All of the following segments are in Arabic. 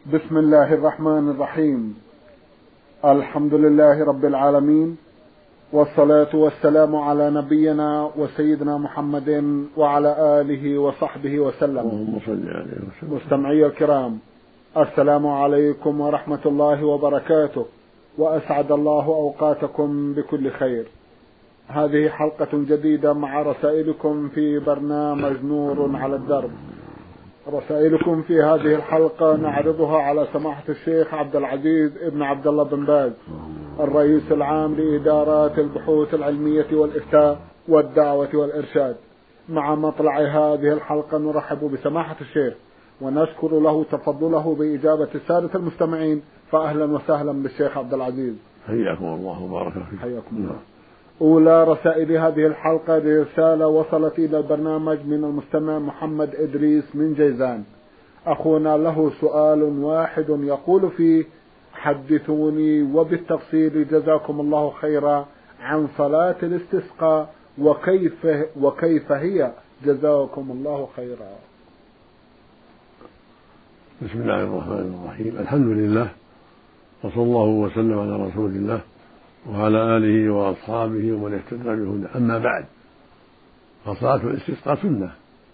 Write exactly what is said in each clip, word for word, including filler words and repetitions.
بسم الله الرحمن الرحيم. الحمد لله رب العالمين، والصلاة والسلام على نبينا وسيدنا محمد وعلى آله وصحبه وسلم. اللهم صل عليه وسلم. مستمعي الكرام، السلام عليكم ورحمة الله وبركاته، وأسعد الله أوقاتكم بكل خير. هذه حلقة جديدة مع رسائلكم في برنامج نور على الدرب. رسائلكم في هذه الحلقة نعرضها على سماحة الشيخ عبد العزيز ابن عبد الله بن باز، الرئيس العام لإدارات البحوث العلمية والإفتاء والدعوة والإرشاد. مع مطلع هذه الحلقة نرحب بسماحة الشيخ ونشكر له تفضله بإجابة السادة المستمعين، فأهلا وسهلا بالشيخ عبد العزيز. حياكم الله وبارك فيكم. حياكم الله. أولى رسائل هذه الحلقة رسالة وصلت إلى البرنامج من المستمع محمد إدريس من جيزان. أخونا له سؤال واحد يقول فيه: حدثوني وبالتفصيل جزاكم الله خيرا عن صلاة الاستسقاء وكيف وكيف هي جزاكم الله خيرا. بسم الله الرحمن الرحيم. الحمد لله، وصلى الله وسلم على رسول الله وعلى آله وأصحابه ومن اهتدى بهداه. أما بعد، فصلاة الاستسقاء سنة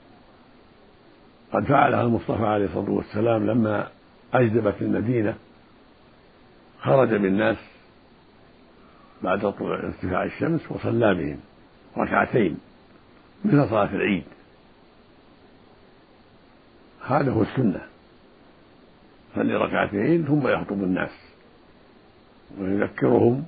قد فعلها المصطفى عليه الصلاة والسلام لما أجدبت المدينة، خرج بالناس بعد طلوع ارتفاع الشمس وصلى بهم ركعتين مثل صلاة العيد. هذا هو السنة، صلي ركعتين ثم يخطب الناس ويذكرهم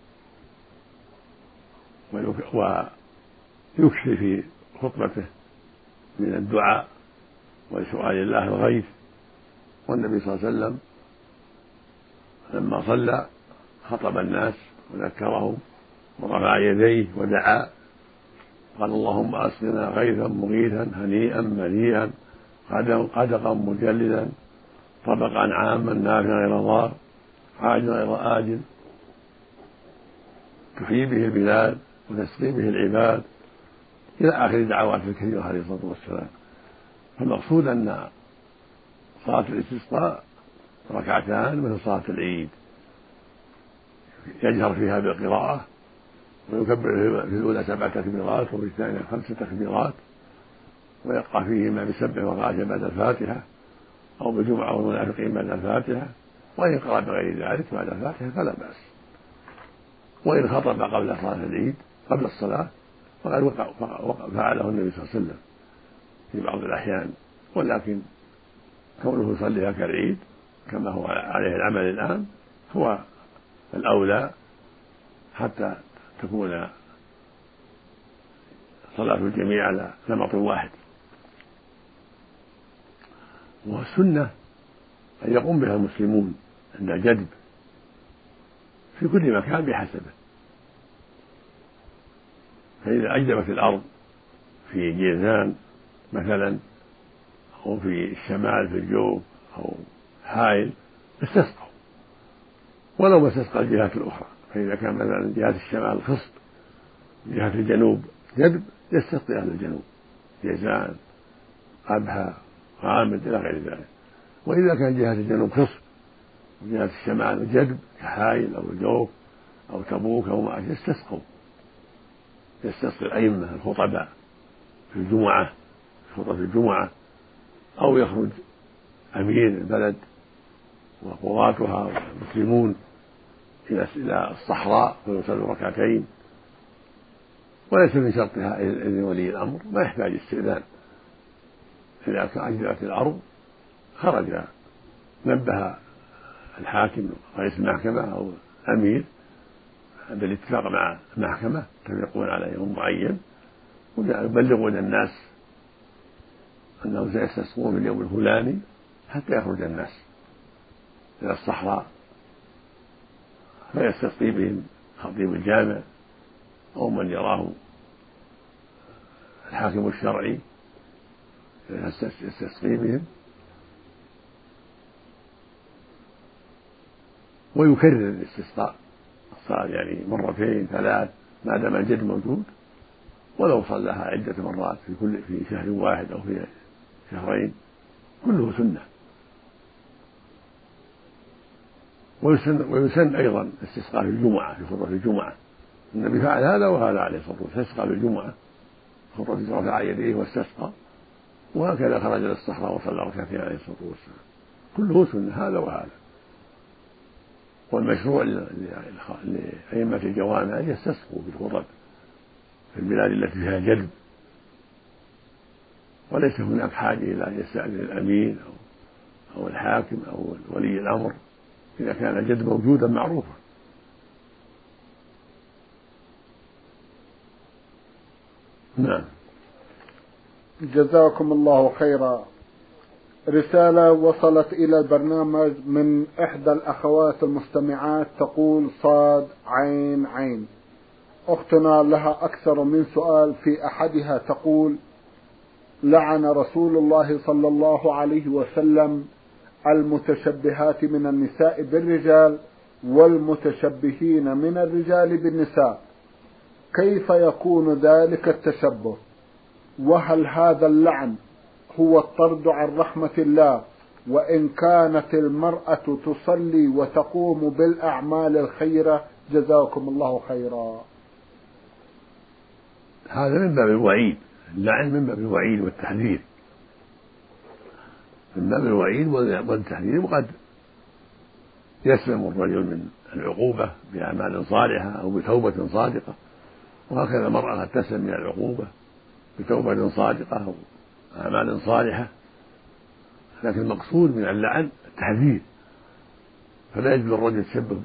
ويكثر في خطبته من الدعاء وسؤال الله الغيث. والنبي صلى الله عليه وسلم لما صلى خطب الناس وذكرهم ورفع يديه ودعا، قال: اللهم أسقنا غيثا مغيثا هنيئا مريئا قدقا مجلدا طبقا عاما نافعا غير ضار عاجلا غير آجل تحيي به البلاد وتسقي به العباد، إلى آخر دعوات الكريمة عليه الصلاة والسلام. فالمقصود أن صلاة الاستسقاء ركعتان مثل صلاة العيد، يجهر فيها بالقراءة ويكبر في الأولى سبع تكبيرات وفي الثانية خمس تكبيرات، ويقرأ فيهما بسبح وغاشية بعد الفاتحة أو بجمعة والمنافقين بعد الفاتحة، وإن قرأ بغير ذلك بعد الفاتحة فلا بأس. وإن خطب قبل صلاة العيد قبل الصلاة فقد فعله النبي صلى الله عليه وسلم في بعض الأحيان، ولكن كونه يصليها كالعيد كما هو عليه العمل الآن هو الأولى، حتى تكون صلاة الجميع على نمط واحد. والسنة أن يقوم بها المسلمون عند جدب في كل مكان بحسبه. فإذا أجدبت الأرض في جيزان مثلا أو في الشمال في الجوف أو حائل استسقوا، ولو ما استسقى الجهات الأخرى. فإذا كان مثلا جهة الشمال خصب، جهة الجنوب جدب، يستسقي أهل الجنوب جيزان أبها غامد إلى غير ذلك. وإذا كان جهة الجنوب خصب وجهة الشمال جدب كحائل أو الجوف أو تبوك أو ما يستسقوا، يستسقي الأئمة الخطباء في الجمعة خطبة الجمعة، أو يخرج أمير البلد وقضاتها والمسلمون إلى الصحراء ويصلوا ركعتين. وليس من شرطها إذن ولي الأمر، ما يحتاج استئذان. إذا أجدبت الأرض خرج نبه الحاكم رئيس المحكمة أو أمير بالاتفاق مع المحكمة يتفقون على يوم معين ويبلغون الناس أنهم سيستسقون في اليوم الفلاني حتى يخرج الناس إلى الصحراء، فيستسقي بهم خطيب الجامع أو من يراه الحاكم الشرعي يستسقي بهم، ويكرر الاستسقاء الصلاة يعني مرتين ثلاث ما دام الجد موجود، ولو صلىها عدة مرات في كل في شهر واحد أو في شهرين كله سنة. ويسن, ويسن أيضا استسقاء في الجمعة في خطبة الجمعة. النبي فعل هذا وهذا عليه الصلاة والسلام، استسقى في الجمعة خطبة رفع يديه واستسقى، وهكذا خرج إلى الصحراء وصلى ركعتين عليه الصلاة والسلام. كله سنة هذا وهذا. والمشروع لأئمة الجوامع أن يستسقوا بالخطب في البلاد التي فيها جدب، وليس هناك حاجة إلى أن يستأذن الأمين أو أو الحاكم أو ولي الأمر إذا كان الجدب موجودا معروفا. نعم. جزاكم الله خيرا. رسالة وصلت إلى البرنامج من إحدى الأخوات المستمعات تقول: صاد عين عين. أختنا لها أكثر من سؤال، في أحدها تقول: لعن رسول الله صلى الله عليه وسلم المتشبهات من النساء بالرجال والمتشبهين من الرجال بالنساء، كيف يكون ذلك التشبه؟ وهل هذا اللعن هو الطرد عن رحمة الله وإن كانت المرأة تصلي وتقوم بالأعمال الخيرة؟ جزاكم الله خيرا. هذا من باب الوعيد، اللعن من باب الوعيد والتحذير، من باب الوعيد والتحذير. وقد يسلم الرجل من العقوبة بأعمال صالحة أو بتوبة صادقة، وهكذا المرأة قد تسلم من العقوبة بتوبة صادقة أو أعمال صالحة. لكن المقصود من اللعن التحذير، فلا يجوز الرجل يتشبه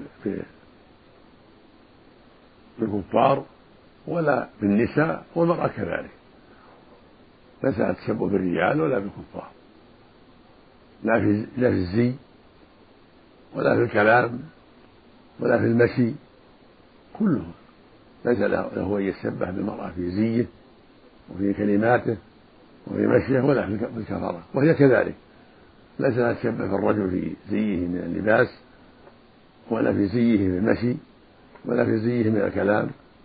بالكفار ولا بالنساء، والمرأة كذلك ليس لها تشبه بالرجال ولا بالكفار، لا في لا في الزي ولا في الكلام ولا في المشي، كله ليس له أن يتشبه بالمرأة في زيه وفي كلماته وفي مشيه ولا في الكفارة، وهي كذلك ليس لها تشبه بالرجل في زيه من اللباس ولا في زيه في المشي ولا في زيه من الكلام،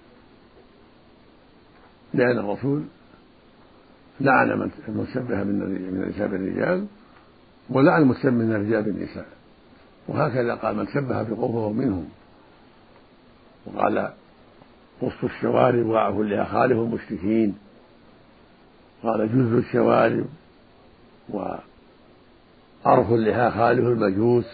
لأن الرسول لعن من شبه من النساء بالرجال ولعن المتشبه من الرجال بالنساء، وهكذا قال: من شبه بقوم فهو منهم. وقال: قص الشوارب واعفوا لها خالف المشركين. قال: جز الشوارب وأرف لها خالف المجوس.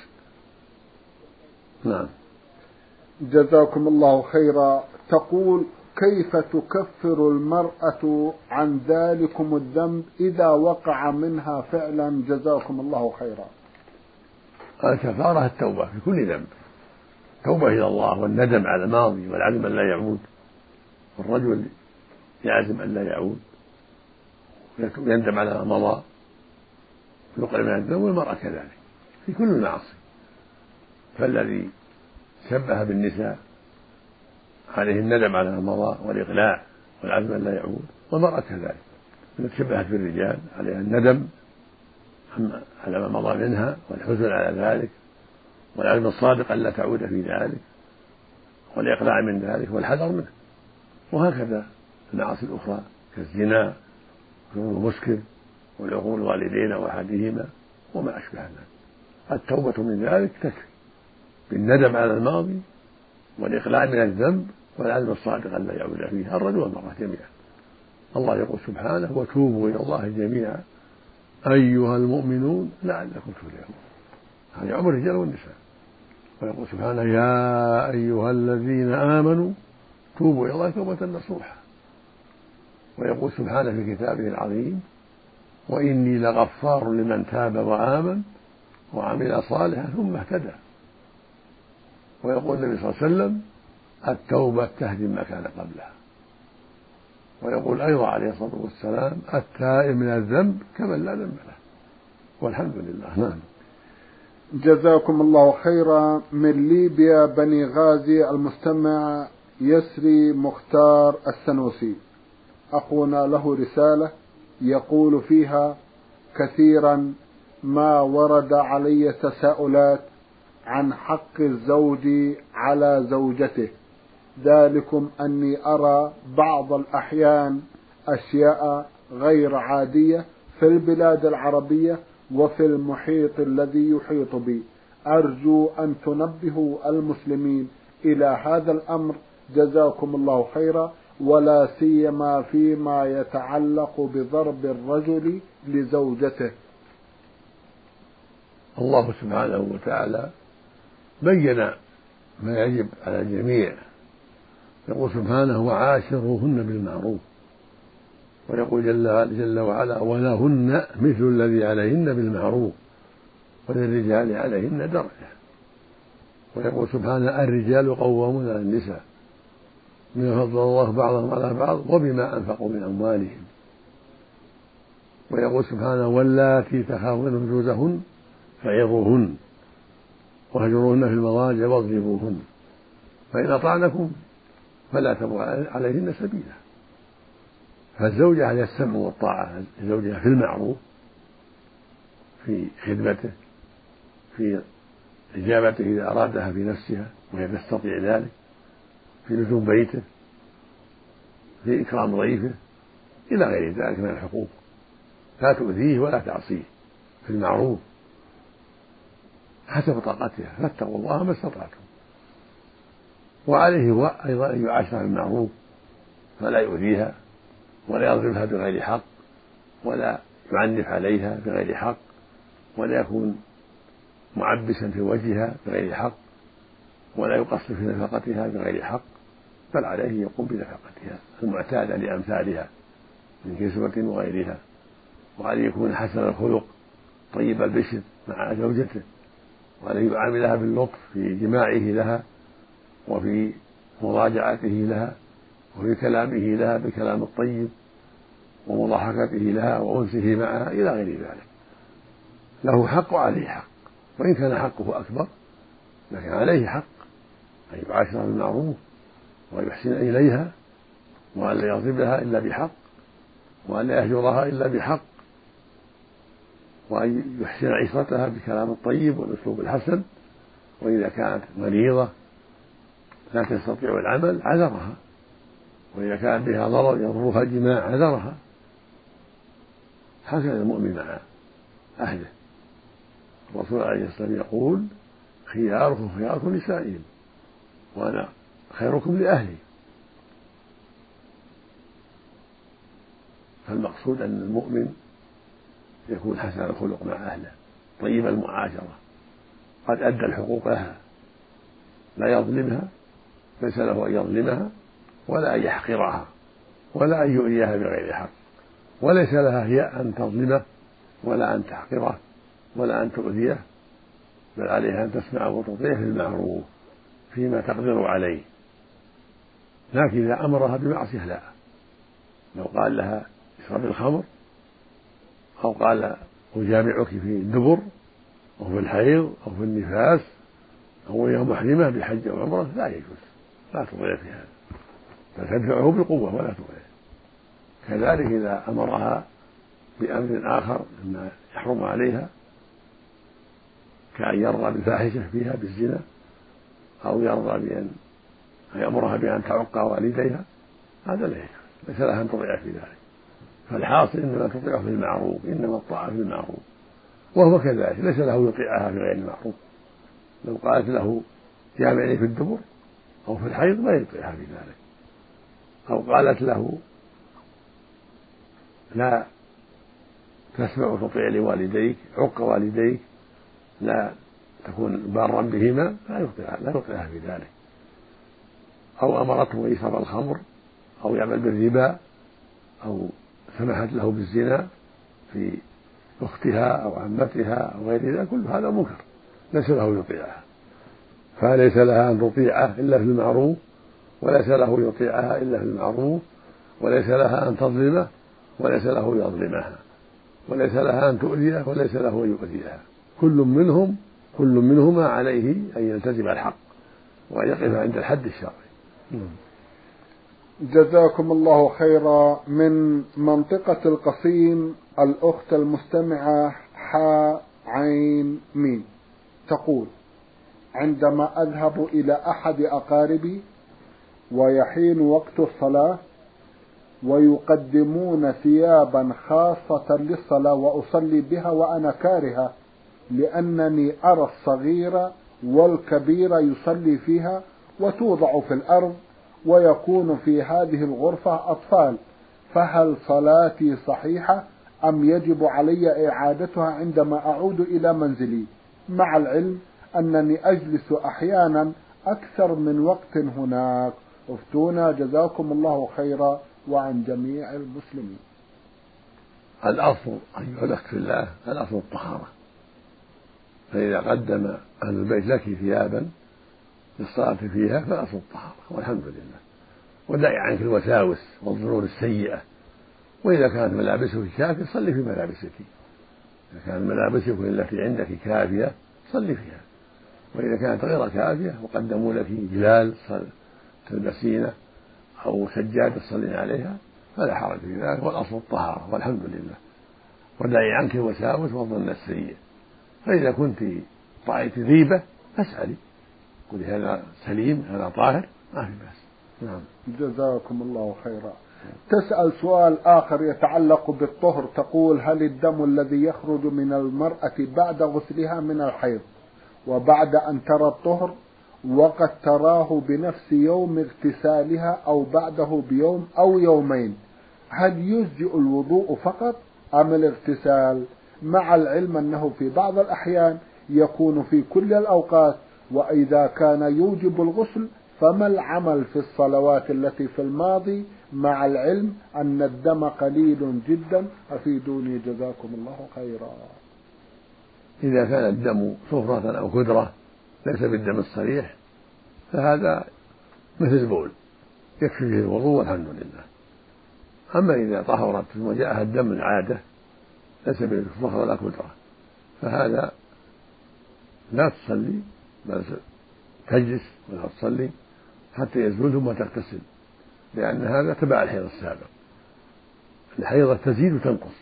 نعم. جزاكم الله خيرا. تقول: كيف تكفر المرأة عن ذلكم الذنب إذا وقع منها فعلا؟ جزاكم الله خيرا. الكفارة التوبة في كل ذنب، توبة إلى الله والندم على الماضي والعزم أن لا يعود. الرجل يعزم أن لا يعود ويندم على ما مضى يقع من الذنب، والمرأة كذلك في كل المعاصي. فالذي شبه بالنساء عليه الندم على ما مضى والإقلاع والعزم أن لا يعود، والمرأة كذلك التي شبهت بالرجال عليها الندم على ما مضى منها والحزن على ذلك والعزم الصادق أن لا تعود في ذلك والإقلاع من ذلك والحذر منه. وهكذا المعاصي الأخرى كالزنا والمسكر والعقوق الوالدين وأحدهما وما أشبه ذلك. التوبة من ذلك تكفي بالندم على الماضي والإقلاع من الذنب والعزم الصادق أن لا يعود فيه الرجل والمرأة جميعا. الله يقول سبحانه: وتوبوا إلى الله جميعا أيها المؤمنون لعلكم تفلحون. هذا يعم الرجال والنساء. ويقول سبحانه: يا أيها الذين آمنوا توبوا إلى الله توبة نصوحا. ويقول سبحانه في كتابه العظيم: وإني لغفار لمن تاب وآمن وعمل صالحا ثم اهتدى. ويقول النبي صلى الله عليه وسلم: التوبة تهدم ما كان قبلها. ويقول أيضا عليه الصلاة والسلام: التائب من الذنب كمن لا ذنب له. والحمد لله. نعم. جزاكم الله خيرا. من ليبيا بني غازي المستمع يسري مختار السنوسي، أخونا له رسالة يقول فيها: كثيرا ما ورد علي تساؤلات عن حق الزوج على زوجته، ذلكم أني أرى بعض الأحيان أشياء غير عادية في البلاد العربية وفي المحيط الذي يحيط بي. أرجو أن تنبهوا المسلمين إلى هذا الأمر جزاكم الله خيرا، ولا سيما فيما يتعلق بضرب الرجل لزوجته. الله سبحانه وتعالى بين ما يجب على الجميع، يقول سبحانه وعاشروهن بالمعروف، ويقول جل, جل وعلا ولهن مثل الذي عليهن بالمعروف وللرجال عليهن درجة، ويقول سبحانه الرجال قوامون على النساء بما فضل الله بعضهم على بعض وبما أنفقوا من أموالهم، ويقول سبحانه واللاتي تخافون نشوزهن فعظوهن واهجروهن في المضاجع واضربوهن فإن أطعنكم فلا تبغوا عليهن سبيلا. فالزوجة عليها السمع والطاعة لزوجها في المعروف، في خدمته، في إجابته إذا أرادها في نفسها وهي تستطيع ذلك، في لزوم بيته، في إكرام ضيفه، إلى غير ذلك من الحقوق، لا تؤذيه ولا تعصيه في المعروف حسب طاقتها، فاتقوا الله ما استطعتم. وعليه هو أيضا أن يعاشرها بالمعروف، فلا يؤذيها ولا يضربها بغير حق ولا يعنف عليها بغير حق ولا يكون معبسا في وجهها بغير حق ولا يقصر في نفقتها بغير حق، بل عليه يقوم بنفقتها المعتادة لأمثالها من كسوة وغيرها، وعليه يكون حسن الخلق طيب البشر مع زوجته، وعليه يعاملها باللطف في جماعه لها وفي مراجعته لها وفي كلامه لها بالكلام الطيب ومضاحكته لها وأنسه معها إلى غير ذلك. له حق وعليه حق، وإن كان حقه أكبر لكن عليه حق أن يعاشرها بالمعروف وأن يحسن إليها وأن لا يضربها إلا بحق وأن لا يهجرها إلا بحق وأن يحسن عشرتها بالكلام الطيب والأسلوب الحسن، وإذا كانت مريضة لا تستطيع العمل عذرها، وإذا كان بها ضرر يضرها الجماع عذرها. هكذا المؤمن مع أهله. الرسول عليه الصلاة والسلام يقول خياركم خياركم لسائهم وأنا خيركم لأهلي. فالمقصود أن المؤمن يكون حسن الخلق مع أهله طيب المعاشرة، قد أدى الحقوق لها، لا يظلمها، ليس له أن يظلمها ولا أن يحقرها ولا أن يؤذيها بغير حق، وليس لها هي أن تظلمه ولا أن تحقره ولا أن تؤذيه، بل عليها أن تسمع وتطيع في المعروف فيما تقدر عليه. لكن إذا أمرها بمعصية لا، لو قال لها اشرب الخمر أو قال أجامعك في الدبر أو في الحيض أو في النفاس أو وهي محرمة بحج أو عمرة لا يجوز، لا تطيع في هذا، فتدفعه بقوة ولا تطيع. كذلك إذا أمرها بأمر آخر مما يحرم عليها كأن يرضى بالفاحشة فيها بالزنا أو يرضى بأن يأمرها بأن تعق والديها، هذا لا يجوز، ليس لها أن تطيع في ذلك. فالحاصل إنما تطيع في المعروف، إنما الطاعة في المعروف، وهو كذلك ليس له يطيعها في غير المعروف. لو قالت له جامعني في الدبر أو في الحيض ما يطيعها في ذلك، أو قالت له لا تسمع وتطيع لوالديك عق والديك لا تكون بارا بهما لا يطيعها لا يطيعها في ذلك، أو أمرته أن يشرب الخمر أو يعمل بالربا أو سمحت له بالزنا في أختها أو عمتها أو غير ذلك، كل هذا منكر ليس له يطيعها، فليس لها أن تطيعه إلا في المعروف، وليس له يطيعها إلا في المعروف، وليس لها أن تظلمه وليس له يظلمها، وليس لها أن تؤذيه وليس له يؤذيها. كل منهم كل منهما عليه أن يلتزم الحق وأن يقف عند الحد الشرعي. جزاكم الله خيرا. من منطقة القصيم الأخت المستمعة حاء عين ميم تقول: عندما أذهب إلى أحد أقاربي ويحين وقت الصلاة ويقدمون ثيابا خاصة للصلاة وأصلي بها وأنا كارهة لأنني أرى الصغير والكبير يصلي فيها وتوضع في الأرض ويكون في هذه الغرفة أطفال، فهل صلاتي صحيحة أم يجب علي إعادتها عندما أعود إلى منزلي، مع العلم أنني أجلس أحيانا أكثر من وقت هناك؟ افتونا جزاكم الله خيرا وعن جميع المسلمين. الأصل أيها الأخ في الله الأصل الطهارة، فإذا قدم أهل البيت لك ثيابا للصلاة فيها فالأصل الطهارة والحمد لله، ودعي عنك الوساوس والظنون السيئة. وإذا كانت ملابسك كافية صلي في ملابسك، إذا كانت ملابسك التي عندك كافية صلي فيها، وإذا كانت غير كافية وقدموا لك جلال تلبسينه أو سجادة تصلين عليها فلا حرج في ذلك، والأصل الطهارة والحمد لله، ودعي عنك الوساوس والظن السيء. فإذا كنت رأيت ريبة فاسألي، قولي هذا سليم هذا طاهر ما في بأس. نعم. جزاكم الله خيرا. تسأل سؤال آخر يتعلق بالطهر، تقول: هل الدم الذي يخرج من المرأة بعد غسلها من الحيض وبعد أن ترى الطهر وقد تراه بنفس يوم اغتسالها أو بعده بيوم أو يومين، هل يجزئ الوضوء فقط أم الاغتسال، مع العلم أنه في بعض الأحيان يكون في كل الأوقات؟ وإذا كان يوجب الغسل فما العمل في الصلوات التي في الماضي، مع العلم أن الدم قليل جدا؟ أفيدوني جزاكم الله خيرا. إذا كان الدم صفرة أو كدرة ليس بالدم الصريح فهذا مثل البول يكفي فيه الوضوء والحمد لله. أما إذا طهرت ثم جاءها الدم العادة ليس بالصفرة ولا كدرة فهذا لا تصلي بل تجلس ولا تصلي حتى يزول ثم تغتسل، لأن هذا تبع الحيض السابق. الحيضة تزيد وتنقص،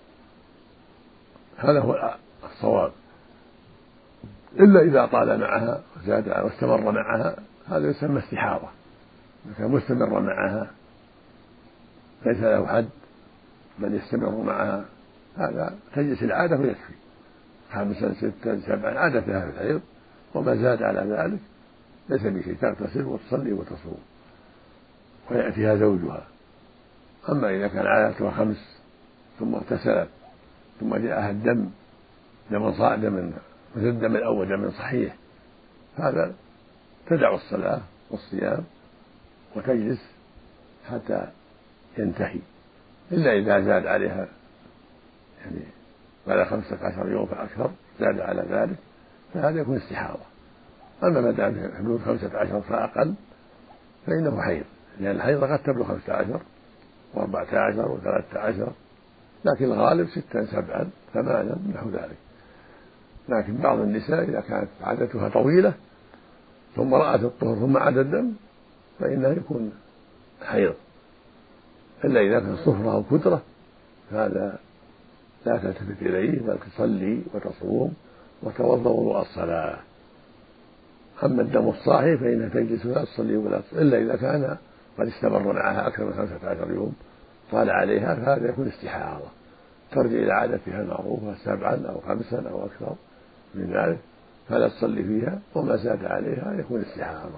هذا هو الصواب، إلا إذا طال معها وزاد واستمر معها هذا يسمى استحاضة. إذا كان مستمر معها ليس له حد بل يستمر معها هذا تجلس العادة ويكفي، خمسا ستا سبعا عادتها في الحيض، وما زاد على ذلك ليس بشيء، تغتسل وتصلي وتصوم ويأتيها زوجها. أما إذا كان عادتها خمس ثم اغتسلت ثم جاءها الدم دم صاع دم مثل الدم الأول دم صحيح هذا تدع الصلاة والصيام وتجلس حتى ينتهي، إلا إذا زاد عليها يعني بعد خمسة عشر يوم فأكثر زاد على ذلك فهذا يكون استحاضة. أما ما دام في حدود خمسة عشر فأقل فإنه حيض، لأن الحيض قد تبلغ خمسة عشر وأربعة عشر وثلاثة عشر، لكن الغالب ستا سبعا ثمانا نحو ذلك. لكن بعض النساء إذا كانت عادتها طويلة ثم رأت الطهر ثم عاد الدم فإنه يكون حيض، إلا إذا كان صفرة أو كدرة فهذا لا تلتفت إليه بل تصلي وتصوم وتوضأ وضوء الصلاة. أما الدم الصاحي فإنها تجلس ولا تصلي ولا تصلي إلا إذا كان قد استمر معها أكثر من خمسة عشر يوم طال عليها فهذا يكون استحاضة، ترجع إلى عادتها المعروفة سبعا أو خمسا أو أكثر من ذلك فلا تصلي فيها، وما زاد عليها يكون استحاضة.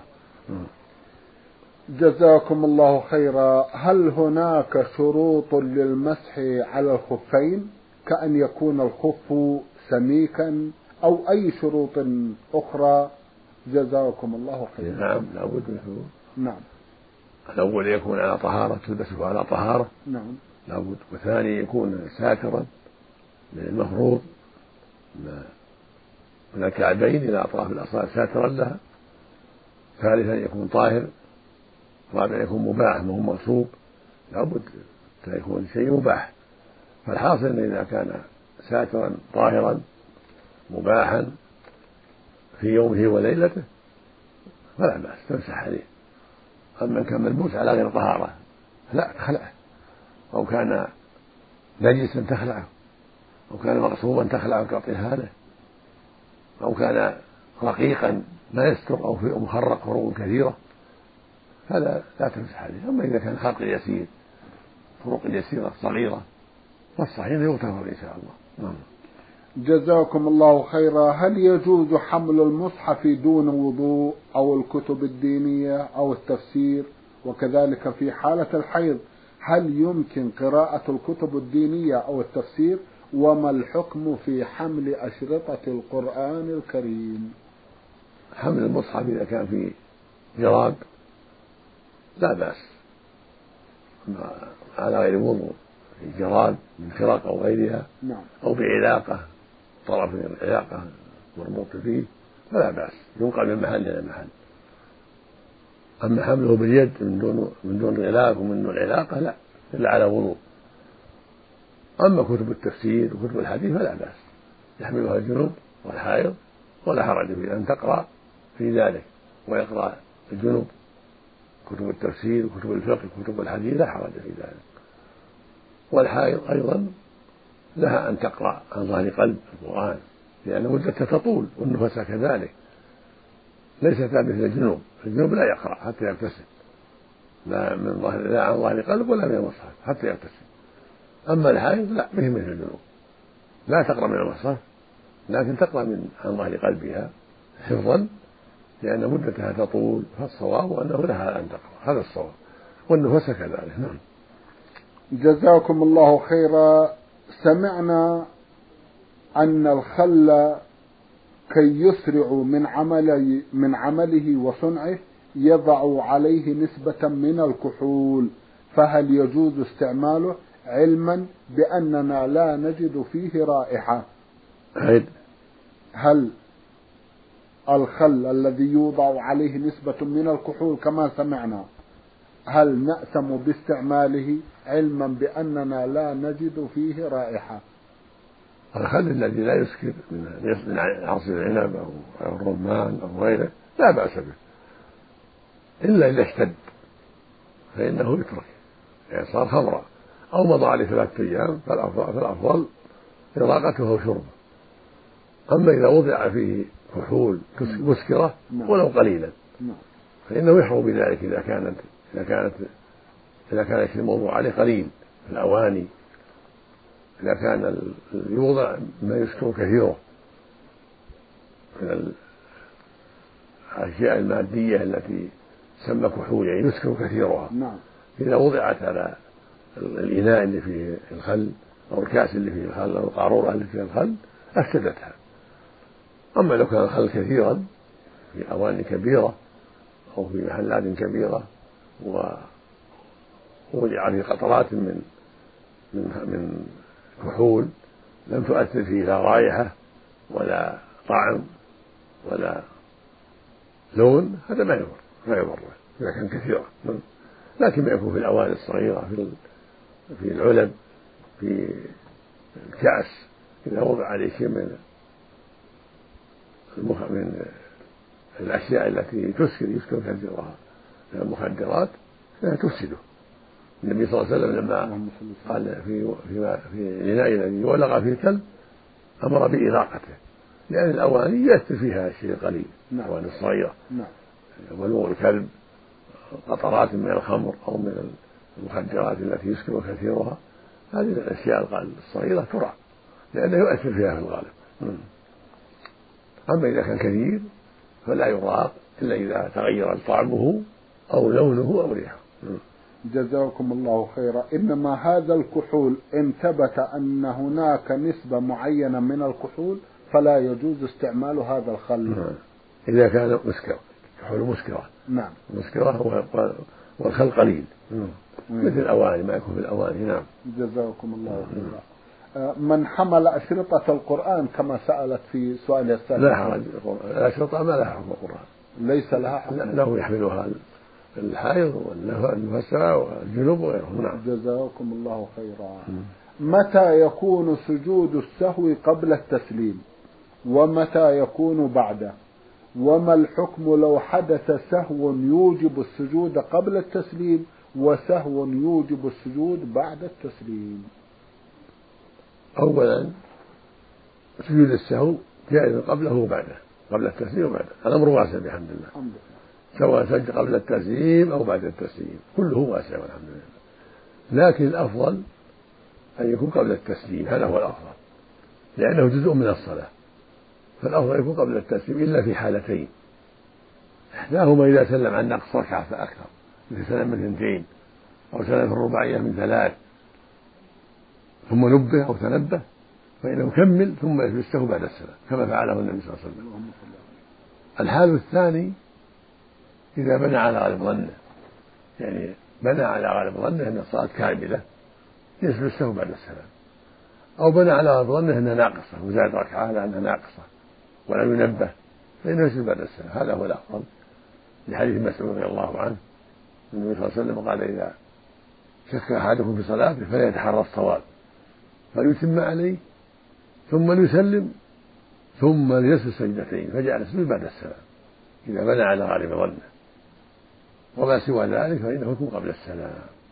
جزاكم الله خيرا. هل هناك شروط للمسح على الخفين كأن يكون الخف سميكا أو أي شروط أخرى؟ جزاكم الله خيرا. نعم لابد من شروط. نعم. الأول يكون على طهارة، تلبسه على طهارة. نعم. لابد. وثاني يكون ساترا من المفروض من الكعبين إلى أطراف الأصابع ساترا لها. ثالثا يكون طاهر. رابعا يكون مباح وهو مغصوب، لابد أن يكون شيء مباح. فالحاصل أن إذا كان ساترا طاهرا مباحا في يومه وليلته فلا بأس تمسح عليه. أما كان ملبوس على غير طهارة لا تخلعه، أو كان نجسا تخلعه، أو كان مغصوبا تخلعه وتعطيه هذا، أو كان رقيقا ما يستر أو في مخرق فروق كثيرة هذا لا تمسح عليه. أما إذا كان خرق يسير فروق يسيرة صغيرة فالصحيح يغتفر إن شاء الله. نعم. جزاكم الله خيرا. هل يجوز حمل المصحف دون وضوء أو الكتب الدينية أو التفسير؟ وكذلك في حالة الحيض هل يمكن قراءة الكتب الدينية أو التفسير؟ وما الحكم في حمل أشرطة القرآن الكريم؟ حمل المصحف إذا كان في جراب لا بأس على غير وضوء، في جراب من خرق أو غيرها، نعم. أو بعلاقة طرف العلاقة مربوط فيه فلا بأس، ينقل من محل إلى محل. أما حمله باليد من دون من دون غلاف ومن دون علاقة لا، إلا على وضوء. أما كتب التفسير وكتب الحديث فلا بأس، يحملها الجنوب والحائض ولا حرج في أن تقرأ في ذلك، ويقرأ الجنوب كتب التفسير وكتب الفقه وكتب الحديث لا حرج في ذلك. والحائض أيضا لها أن تقرأ عن ظهر قلب القرآن، لأن مدتها تطول، والنفس كذلك ليست مثل الجنوب. الجنوب لا يقرأ حتى يغتسل، لا من ظهر لا عن ظهر قلب ولا من المصحف حتى يغتسل. أما الحائض لا، مثل مثل الجنوب، لا تقرأ من المصحف لكن تقرأ من عن ظهر قلبها حفظا، لأن مدتها تطول، فالصواب أنه لها أن تقرأ، هذا الصواب، والنفس كذلك. نعم. جزاكم الله خيرا. سمعنا أن الخل كي يسرع من عمل من عمله وصنعه يضع عليه نسبة من الكحول، فهل يجوز استعماله علما بأننا لا نجد فيه رائحة؟ هل الخل الذي يوضع عليه نسبة من الكحول كما سمعنا هل نأثم باستعماله علما بأننا لا نجد فيه رائحة؟ الخل الذي لا يسكر من عصير العنب أو الرمان أو غيره لا بأس به، إلا إذا اشتد فإنه يترك، يعني صار خمرا أو مضى عليه ثلاثة أيام فالأفضل إراقته وشربه. أما إذا وضع فيه كحول مسكرة ولو قليلا فإنه يحرم بذلك إذا كانت إذا كانت إذا كان الموضوع عليه قليل في الأواني، إذا كان يوضع ما يسكر كثيره من الأشياء المادية التي تسمى كحول، يعني يسكر كثيرها، إذا وضعت على الإناء اللي فيه الخل أو الكأس اللي فيه الخل أو القارورة اللي فيها الخل أفسدتها. أما لو كان الخل كثيرا في أواني كبيرة أو في محلات كبيرة ووضع فيه قطرات من من من كحول لم تؤثر فيه لا رائحة ولا طعم ولا لون، هذا ما يضر ما يضر إذا كان كثيرا. لكن ما يكون في الأواني الصغيرة في في العلب في الكأس إذا وضع عليه شيء من من الأشياء التي تسكر يسكر كثيرها من المخدرات فإنها تفسده. النبي صلى الله عليه وسلم لما قال في في في الإناء الذي ولغ فيه الكلب أمر بإراقته، لأن الأواني يأثر فيها شيء قليل، الأواني الصغيرة ولوغ الكلب قطرات من الخمر أو من المخدرات التي يسكر كثيرها، هذه الأشياء الصغيرة ترى لأنه يؤثر فيها في الغالب. أما إذا كان كثير فلا يراق إلا إذا تغير طعمه أو لونه أو ريحه. جزاكم الله خيرا. إنما هذا الكحول إن ثبت أن هناك نسبة معينة من الكحول فلا يجوز استعمال هذا الخل إذا كان مسكر، كحول مسكرة. نعم. مسكرة والخل قليل مثل الأواني ما يكون في الأواني. نعم. جزاكم الله خيرا. من حمل أشرطة القرآن كما سألت في سؤال السابق لا حرج، الأشرطة ما لها حكم القرآن، ليس لها حكم، له يحملها الحائض والنفساء والجنوب وغيرهم. نعم. جزاكم الله خيرا. متى يكون سجود السهو قبل التسليم ومتى يكون بعده؟ وما الحكم لو حدث سهو يوجب السجود قبل التسليم وسهو يوجب السجود بعد التسليم؟ أولا سجود السهو جائز قبله وبعده، قبل التسليم وبعده، الأمر واسع بحمد الله، سواء سجد قبل التسليم أو بعد التسليم كله واسع والحمد لله. لكن الأفضل أن يكون قبل التسليم، هذا هو الأفضل، لأنه جزء من الصلاة، فالأفضل يكون قبل التسليم إلا في حالتين: إحداهما إذا سلم عن نقص ركعة فأكثر، مثل سلم من اثنتين أو سلم في الرباعية من ثلاث ثم نبه أو تنبه، فإنه يكمل ثم يجلسه بعد السلام كما فعله النبي صلى الله عليه وسلم. الحال الثاني إذا بنى على غالب ظنه، يعني بنى على غالب ظنه أن الصلاة كاملة يجلسه بعد السلام، أو بنى على غالب ظنه أنها ناقصة وزاد ركعة على أنها ناقصة ولا ينبه، فإنه يجلس بعد السلام. هذا هو الأفضل، لحديث مسعود رضي الله عنه النبي صلى الله عليه وسلم قال: إذا شك أحدكم في صلاته فليتحرى الصواب فليتم عليه ثم ليسلم ثم ليسجد سجدتين، فجعل السجود بعد السلام إذا بنى على غالب ظنه، وما سوى ذلك فإنه يكون قبل السلام.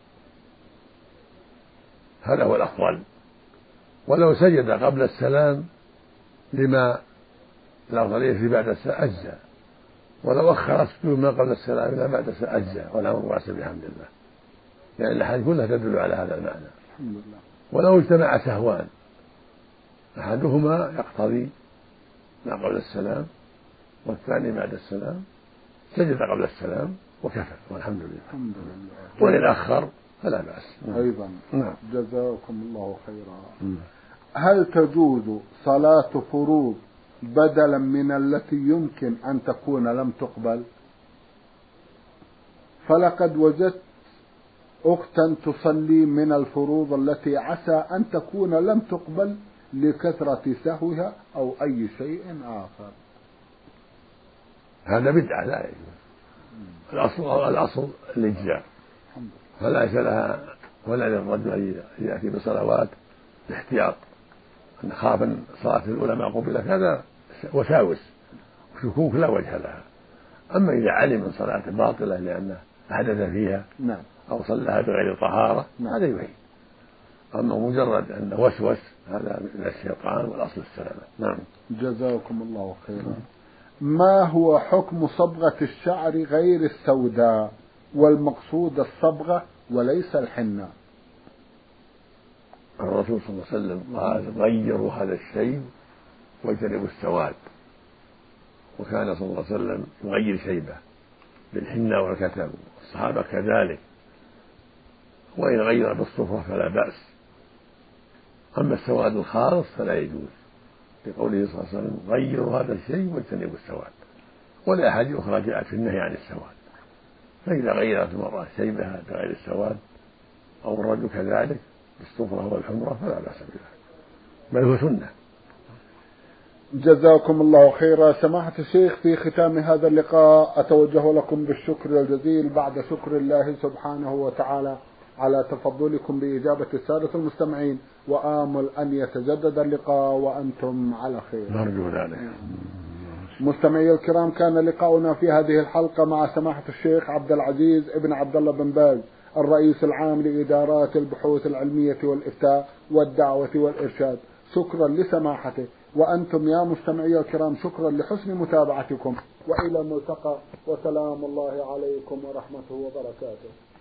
هذا هو الأفضل. ولو سجد قبل السلام لما الأفضلية في بعد السلام أجزاء، ولو أخر السجود ما قبل السلام إلى بعد السلام أجزاء، والأمر واسع بحمد الله، لأن يعني الأحاديث كلها تدل على هذا المعنى. الحمد لله. ولو اجتمع سهوان أحدهما يقتضي ما قبل السلام والثاني بعد السلام، سجد قبل السلام وكفى والحمد لله. الحمد لله. وإن أخر فلا بأس. أيضا. نعم. جزاكم الله خيرا. م. هل تجوز صلاة فروض بدلا من التي يمكن أن تكون لم تقبل؟ فلقد وجدت أختا تصلي من الفروض التي عسى أن تكون لم تقبل لكثرة سهوها أو أي شيء آخر. هذا بدعة لا يجوز. الأصل الأصل الإجزاء، فليس لها ولا للرجل أن يأتي بصلوات باحتياط أن خاف أن صلاة الأولى ما قبلت، هذا وساوس وشكوك لا وجه لها. أما إذا علم من صلاة باطلة لأنه أحدث فيها نعم. أو صلىها بغير طهارة هذا يعيد. أما مجرد أن وسوس هذا من الشيطان، والأصل السلامة. نعم. جزاكم الله خيرا. ما هو حكم صبغة الشعر غير السوداء والمقصود الصبغة وليس الحنة؟ الرسول صلى الله عليه وسلم قال: غيروا هذا الشيء واجتنبوا السواد، وكان صلى الله عليه وسلم يغير شيبه بالحنة والكتم، الصحابة كذلك، وإن غير بالصفرة فلا بأس. أما السواد الخالص فلا يجوز، لقوله صلى الله عليه وسلم: غيروا هذا الشيء واجتنبوا السواد. والأحاديث أخرى جاءت في النهي عن السواد، فإذا غيرت المرأة شيبها بغير السواد أو الرجل كذلك بالصفرة والحمرة فلا بأس بها، بل هو سنة. جزاكم الله خيرا. سماحة الشيخ، في ختام هذا اللقاء أتوجه لكم بالشكر الجزيل بعد شكر الله سبحانه وتعالى على تفضلكم بإجابة السادة المستمعين، وآمل أن يتجدد اللقاء وأنتم على خير. نرجو ذلك. مستمعي الكرام، كان لقاؤنا في هذه الحلقة مع سماحة الشيخ عبد العزيز ابن عبد الله بن باز، الرئيس العام لإدارات البحوث العلمية والإفتاء والدعوة والإرشاد. شكرا لسماحته، وأنتم يا مستمعي الكرام شكرا لحسن متابعتكم، وإلى الملتقى، وسلام الله عليكم ورحمته وبركاته.